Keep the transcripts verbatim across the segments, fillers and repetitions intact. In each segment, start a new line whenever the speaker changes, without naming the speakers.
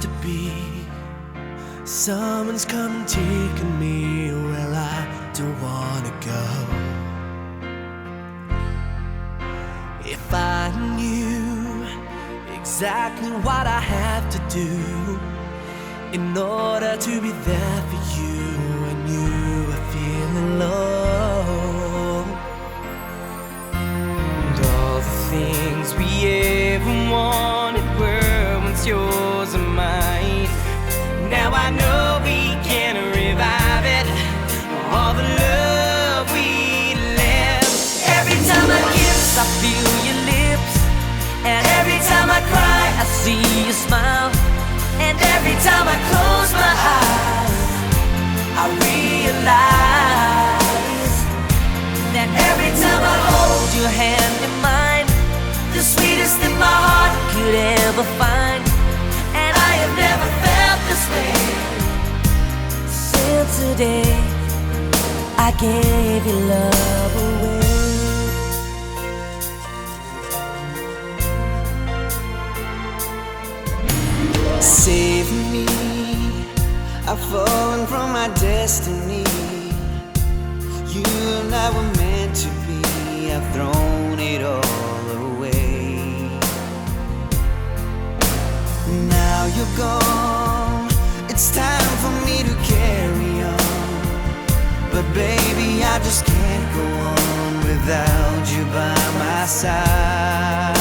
to be. Someone's come and taken me where I don't wanna go. If I knew exactly what I have to do in order to be there for you when you are feeling low, and all the things we ever wanted were once yours and mine. Now I know we can revive it, all the love we left. Every time I kiss, I feel your lips, and every time I cry, I see you smile. And every time I close my eyes, I realize that every time I hold your hand in mine, the sweetest thing my heart could ever find. And I have never felt this way since the day I gave your love away. Save me, I've fallen from my destiny. You and I were meant to be, I've thrown it all away. Now you're gone, it's time for me to carry on. But baby, I just can't go on without you by my side.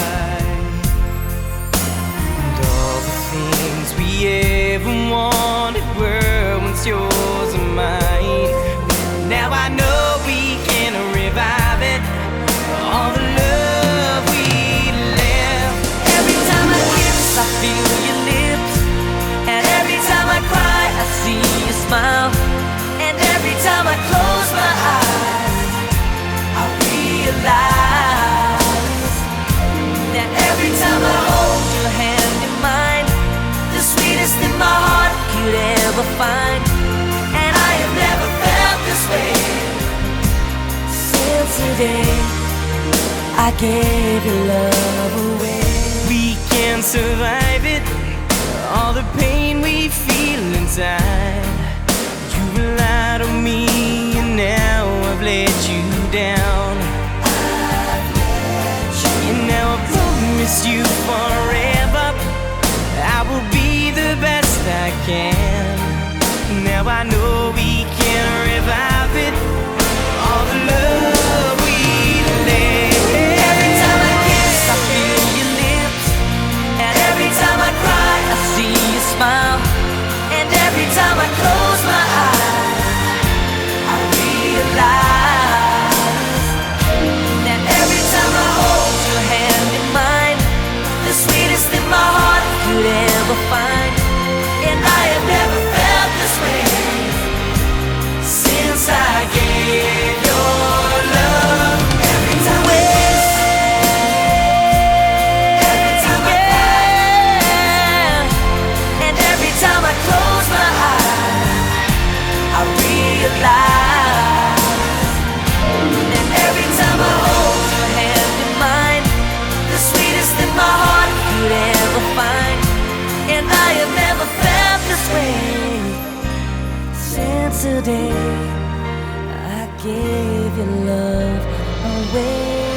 Things we ever wanted were once yours and mine. Now I know we can revive it, all the love we left. Every time I kiss, I feel your lips, and every time I cry, I see you smile. And every time I close my eyes, I realize that every time I hold your hand in mine, the sweetest thing my heart could ever find. And I have never felt this way since the day I gave your love away. We can survive it, all the pain we feel inside. You relied on me and now I've let you down. I've let you and now I promise you forever I will be the best I can. Now I know we can revive it, all the love we left. Every time I kiss, I feel your lips, and every time I cry, I see you smile. And every time I close my eyes, I realize that every time I hold your hand in mine, the sweetest thing my heart could ever find. And I have never felt this way since I gave your love. Every time I kiss, every time I cry, and every time I close my eyes, I realize that every time I hold your hand in mine, the sweetest thing my heart could ever find. And I have never felt this way since the day I gave your love away.